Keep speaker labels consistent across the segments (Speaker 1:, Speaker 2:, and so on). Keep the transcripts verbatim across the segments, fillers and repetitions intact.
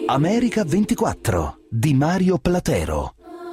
Speaker 1: America ventiquattro di Mario Platero.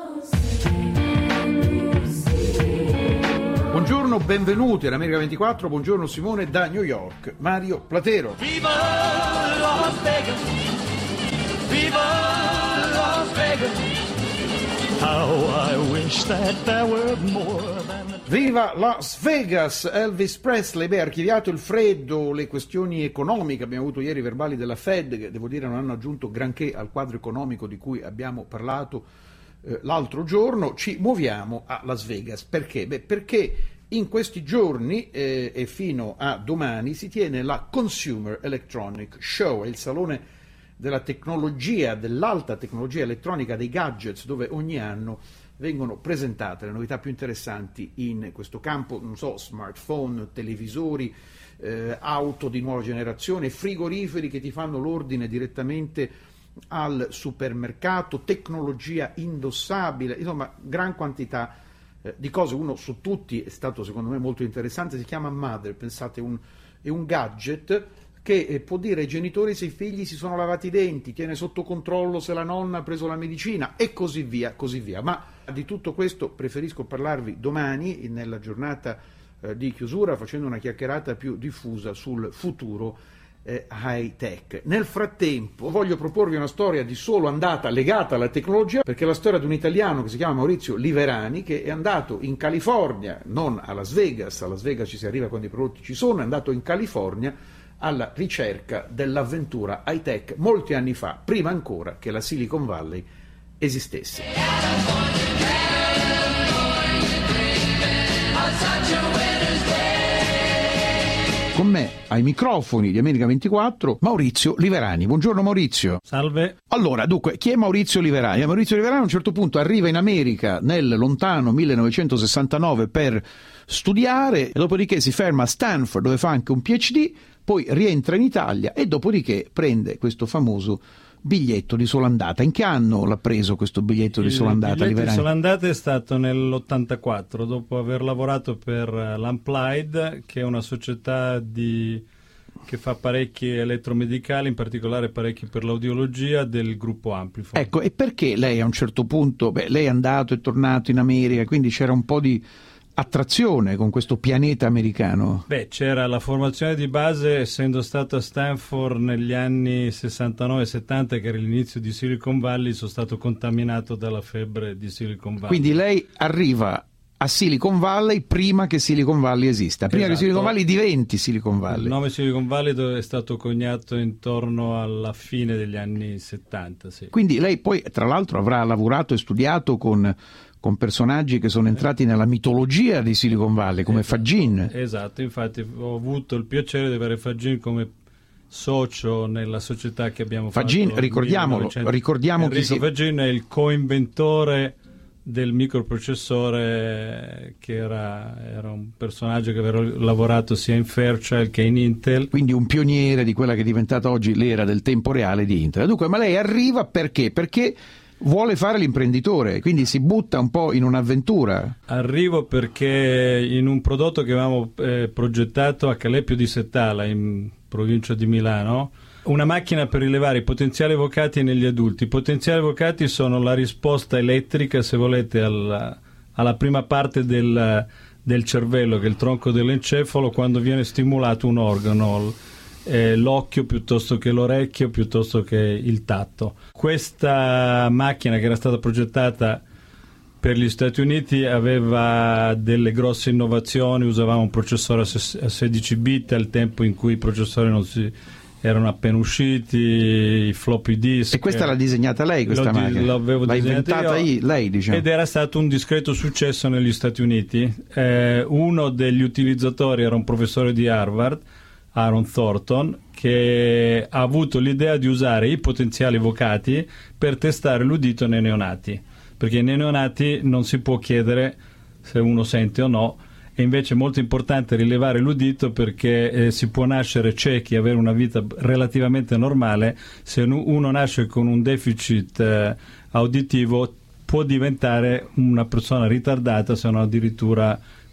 Speaker 2: Buongiorno, benvenuti all'America ventiquattro, buongiorno Simone da New York, Mario Platero.
Speaker 3: Viva Las Vegas, viva Las Vegas. How I wish that there were more than a...
Speaker 2: Viva Las Vegas, Elvis Presley. Beh, archiviato il freddo, le questioni economiche, abbiamo avuto ieri i verbali della Fed che devo dire non hanno aggiunto granché al quadro economico di cui abbiamo parlato eh, l'altro giorno. Ci muoviamo a Las Vegas, perché? Beh, perché in questi giorni eh, e fino a domani si tiene la Consumer Electronic Show, il salone della tecnologia, dell'alta tecnologia elettronica, dei gadgets, dove ogni anno vengono presentate le novità più interessanti in questo campo, non so, smartphone, televisori, eh, auto di nuova generazione, frigoriferi che ti fanno l'ordine direttamente al supermercato, tecnologia indossabile, insomma, gran quantità eh, di cose. Uno su tutti è stato secondo me molto interessante, si chiama Mother, pensate, un, è un gadget che può dire ai genitori se i figli si sono lavati i denti, tiene sotto controllo se la nonna ha preso la medicina e così via, così via. Ma di tutto questo preferisco parlarvi domani, nella giornata eh, di chiusura, facendo una chiacchierata più diffusa sul futuro eh, high tech. Nel frattempo voglio proporvi una storia di solo andata legata alla tecnologia, perché è la storia di un italiano che si chiama Maurizio Liverani, che è andato in California, non a Las Vegas, a Las Vegas ci si arriva quando i prodotti ci sono, è andato in California alla ricerca dell'avventura high tech molti anni fa, prima ancora che la Silicon Valley esistesse. Con me ai microfoni di America ventiquattro Maurizio Liverani. Buongiorno Maurizio.
Speaker 4: Salve.
Speaker 2: Allora, dunque, chi è Maurizio Liverani? Maurizio Liverani a un certo punto arriva in America nel lontano millenovecentosessantanove per studiare, e dopodiché si ferma a Stanford dove fa anche un P H D, poi rientra in Italia e dopodiché prende questo famoso biglietto di sola andata. In che anno l'ha preso questo biglietto di sola andata?
Speaker 4: Il biglietto
Speaker 2: Liverani?
Speaker 4: di sola andata è stato nell'ottantaquattro, dopo aver lavorato per l'Amplied, che è una società di, che fa apparecchi elettromedicali, in particolare apparecchi per l'audiologia del gruppo Amplifon.
Speaker 2: Ecco, e perché lei a un certo punto, beh, lei è andato e tornato in America, quindi c'era un po' di attrazione con questo pianeta americano?
Speaker 4: Beh, c'era la formazione di base, essendo stato a Stanford negli anni sessantanove settanta, che era l'inizio di Silicon Valley, sono stato contaminato dalla febbre di Silicon Valley.
Speaker 2: Quindi lei arriva a Silicon Valley prima che Silicon Valley esista, prima
Speaker 4: esatto.
Speaker 2: che Silicon Valley diventi Silicon Valley.
Speaker 4: Il nome Silicon Valley è stato coniato intorno alla fine degli anni settanta, sì.
Speaker 2: Quindi lei poi, tra l'altro, avrà lavorato e studiato con con personaggi che sono entrati nella mitologia di Silicon Valley, come
Speaker 4: esatto,
Speaker 2: Fagin.
Speaker 4: Esatto, infatti ho avuto il piacere di avere Fagin come socio nella società che abbiamo
Speaker 2: Fagin,
Speaker 4: fatto.
Speaker 2: ricordiamolo, ricordiamo chi si...
Speaker 4: Fagin è il coinventore del microprocessore, che era, era un personaggio che aveva lavorato sia in Fairchild che in Intel.
Speaker 2: Quindi un pioniere di quella che è diventata oggi l'era del tempo reale di Intel. Dunque, ma lei arriva perché? Perché vuole fare l'imprenditore, quindi si butta un po' in un'avventura.
Speaker 4: Arrivo perché in un prodotto che avevamo eh, progettato a Calepio di Settala, in provincia di Milano, una macchina per rilevare i potenziali evocati negli adulti. I potenziali evocati sono la risposta elettrica, se volete, alla, alla prima parte del, del cervello, che è il tronco dell'encefalo, quando viene stimolato un organo, Eh, l'occhio piuttosto che l'orecchio, piuttosto che il tatto. Questa macchina, che era stata progettata per gli Stati Uniti, aveva delle grosse innovazioni. Usavamo un processore a sedici bit al tempo in cui i processori non si erano appena usciti, i floppy disk.
Speaker 2: E questa l'ha disegnata lei, questa
Speaker 4: L'ho,
Speaker 2: macchina?
Speaker 4: L'avevo
Speaker 2: l'ha inventata io, lei, diciamo.
Speaker 4: Ed era stato un discreto successo negli Stati Uniti. Eh, uno degli utilizzatori era un professore di Harvard, Aaron Thornton, che ha avuto l'idea di usare i potenziali evocati per testare l'udito nei neonati, perché nei neonati non si può chiedere se uno sente o no, e invece è molto importante rilevare l'udito, perché eh, si può nascere ciechi e avere una vita relativamente normale. Se uno nasce con un deficit eh, auditivo può diventare una persona ritardata, se non addirittura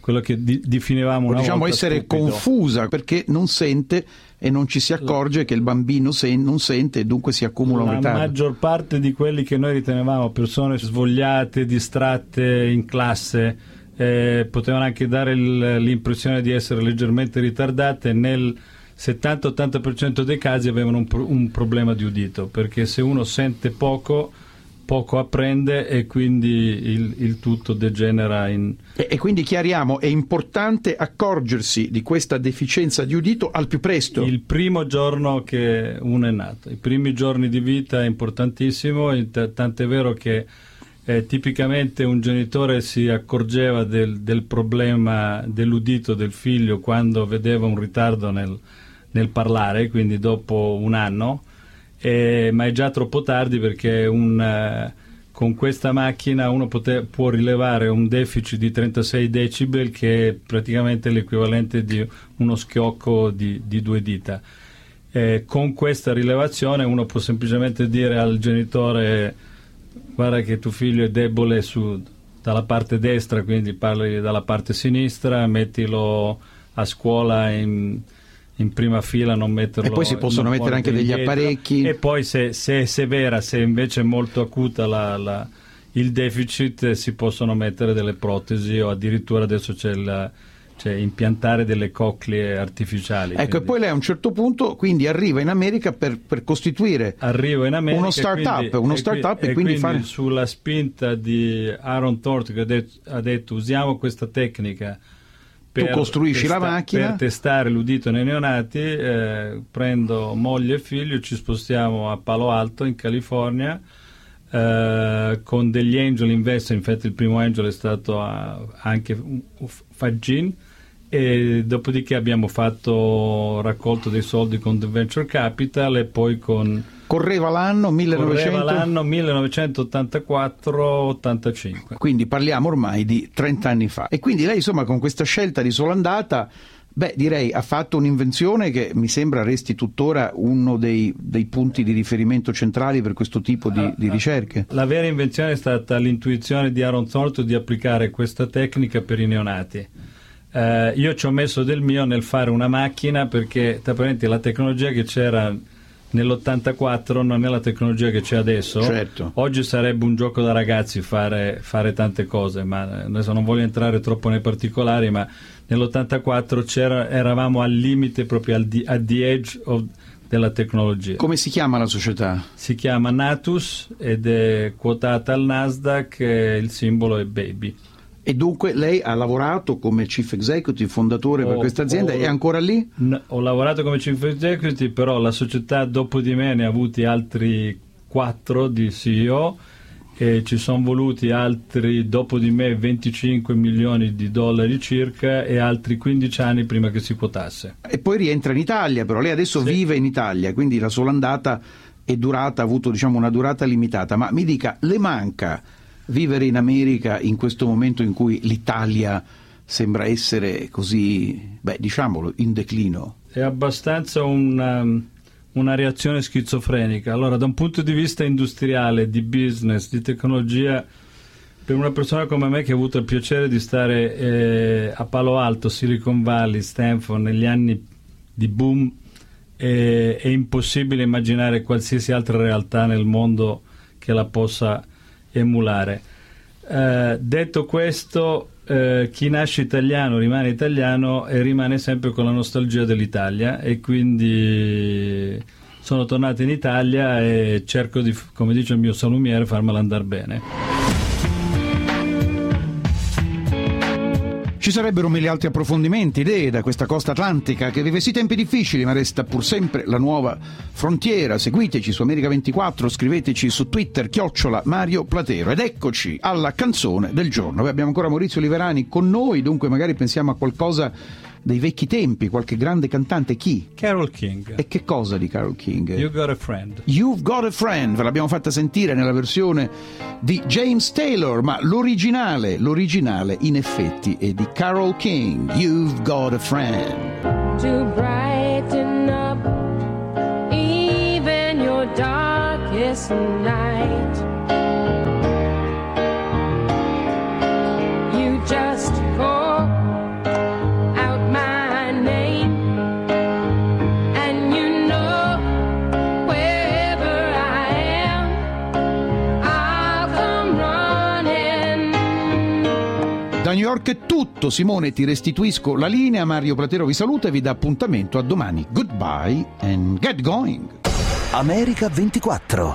Speaker 4: quello che di, definivamo una
Speaker 2: diciamo
Speaker 4: volta
Speaker 2: essere
Speaker 4: stupido.
Speaker 2: confusa perché non sente e non ci si accorge che il bambino sen- non sente e dunque si accumula un
Speaker 4: La
Speaker 2: ritardo.
Speaker 4: maggior parte di quelli che noi ritenevamo persone svogliate, distratte in classe, eh, potevano anche dare il, l'impressione di essere leggermente ritardate, nel settanta ottanta per cento dei casi avevano un, pro- un problema di udito, perché se uno sente poco poco apprende e quindi il, il tutto degenera in...
Speaker 2: E, e quindi chiariamo, è importante accorgersi di questa deficienza di udito al più presto.
Speaker 4: Il primo giorno che uno è nato, i primi giorni di vita è importantissimo, t- tant'è vero che eh, tipicamente un genitore si accorgeva del, del problema dell'udito del figlio quando vedeva un ritardo nel, nel parlare, quindi dopo un anno. Eh, ma è già troppo tardi perché un, eh, con questa macchina uno pote- può rilevare un deficit di trentasei decibel che è praticamente l'equivalente di uno schiocco di, di due dita. Eh, con questa rilevazione uno può semplicemente dire al genitore: guarda che tuo figlio è debole su, dalla parte destra, quindi parli dalla parte sinistra, mettilo a scuola in in prima fila, non metterlo,
Speaker 2: e poi si possono mettere anche degli
Speaker 4: indietro.
Speaker 2: apparecchi,
Speaker 4: e poi se, se è severa, se invece è molto acuta la, la, il deficit, si possono mettere delle protesi o addirittura adesso c'è, la, c'è impiantare delle coclee artificiali.
Speaker 2: Ecco, quindi. E poi lei a un certo punto quindi arriva in America per, per costituire
Speaker 4: Arrivo in America,
Speaker 2: uno start-up,
Speaker 4: quindi,
Speaker 2: uno
Speaker 4: e,
Speaker 2: start-up
Speaker 4: e,
Speaker 2: e quindi,
Speaker 4: quindi
Speaker 2: fare...
Speaker 4: sulla spinta di Aaron Thornton che ha detto, ha detto usiamo questa tecnica. Per
Speaker 2: tu costruisci
Speaker 4: testa-
Speaker 2: la macchina
Speaker 4: per testare l'udito nei neonati, eh, prendo moglie e figlio, ci spostiamo a Palo Alto in California eh, con degli angel investor. Infatti il primo angel è stato a, anche Fagin, e dopodiché abbiamo fatto raccolto dei soldi con The Venture Capital e poi con
Speaker 2: correva l'anno millenovecento
Speaker 4: correva l'anno millenovecentottantaquattro ottantacinque.
Speaker 2: Quindi parliamo ormai di trenta anni fa. E quindi lei insomma con questa scelta di sola andata, beh direi ha fatto un'invenzione che mi sembra resti tuttora uno dei, dei punti di riferimento centrali per questo tipo di, di ricerche.
Speaker 4: La vera invenzione è stata l'intuizione di Aaron Thornton di applicare questa tecnica per i neonati. Uh, io ci ho messo del mio nel fare una macchina perché la tecnologia che c'era nell'ottantaquattro non è la tecnologia che c'è adesso.
Speaker 2: Certo.
Speaker 4: Oggi sarebbe un gioco da ragazzi fare, fare tante cose, ma adesso non voglio entrare troppo nei particolari, ma nell'ottantaquattro c'era, eravamo al limite, proprio al di, at the edge of, della tecnologia.
Speaker 2: Come si chiama la società?
Speaker 4: Si chiama Natus ed è quotata al Nasdaq e il simbolo è Baby.
Speaker 2: E dunque lei ha lavorato come chief executive, fondatore
Speaker 4: oh,
Speaker 2: per questa azienda,
Speaker 4: oh,
Speaker 2: è ancora lì?
Speaker 4: N- ho lavorato come chief executive, però la società dopo di me ne ha avuti altri quattro di C E O e ci sono voluti altri dopo di me venticinque milioni di dollari circa e altri quindici anni prima che si quotasse.
Speaker 2: E poi rientra in Italia, però lei adesso
Speaker 4: sì.
Speaker 2: vive in Italia, quindi la sola andata è durata, ha avuto diciamo una durata limitata, ma mi dica, le manca vivere in America in questo momento in cui l'Italia sembra essere così, beh, diciamolo, in declino?
Speaker 4: È abbastanza una, una reazione schizofrenica. Allora, da un punto di vista industriale, di business, di tecnologia, per una persona come me che ha avuto il piacere di stare eh, a Palo Alto, Silicon Valley, Stanford negli anni di boom, eh, è impossibile immaginare qualsiasi altra realtà nel mondo che la possa emulare. Eh, detto questo, eh, chi nasce italiano rimane italiano e rimane sempre con la nostalgia dell'Italia, e quindi sono tornato in Italia e cerco di, come dice il mio salumiere, farmela andare bene.
Speaker 2: Ci sarebbero mille altri approfondimenti, idee da questa costa atlantica che vive sì tempi difficili ma resta pur sempre la nuova frontiera. Seguiteci su America ventiquattro, scriveteci su Twitter chiocciola Mario Platero. Ed eccoci alla canzone del giorno. Noi abbiamo ancora Maurizio Liverani con noi, dunque magari pensiamo a qualcosa dei vecchi tempi, qualche grande cantante. Chi?
Speaker 4: Carole King.
Speaker 2: E che cosa di Carole King?
Speaker 4: You Got a Friend.
Speaker 2: You've Got a Friend, ve l'abbiamo fatta sentire nella versione di James Taylor, ma l'originale, l'originale in effetti è di Carole King. You've Got a Friend.
Speaker 5: To brighten up even your darkest night, you just call
Speaker 2: Da New York è tutto. Simone, ti restituisco la linea. Mario Platero vi saluta e vi dà appuntamento a domani. Goodbye and get going.
Speaker 1: America ventiquattro.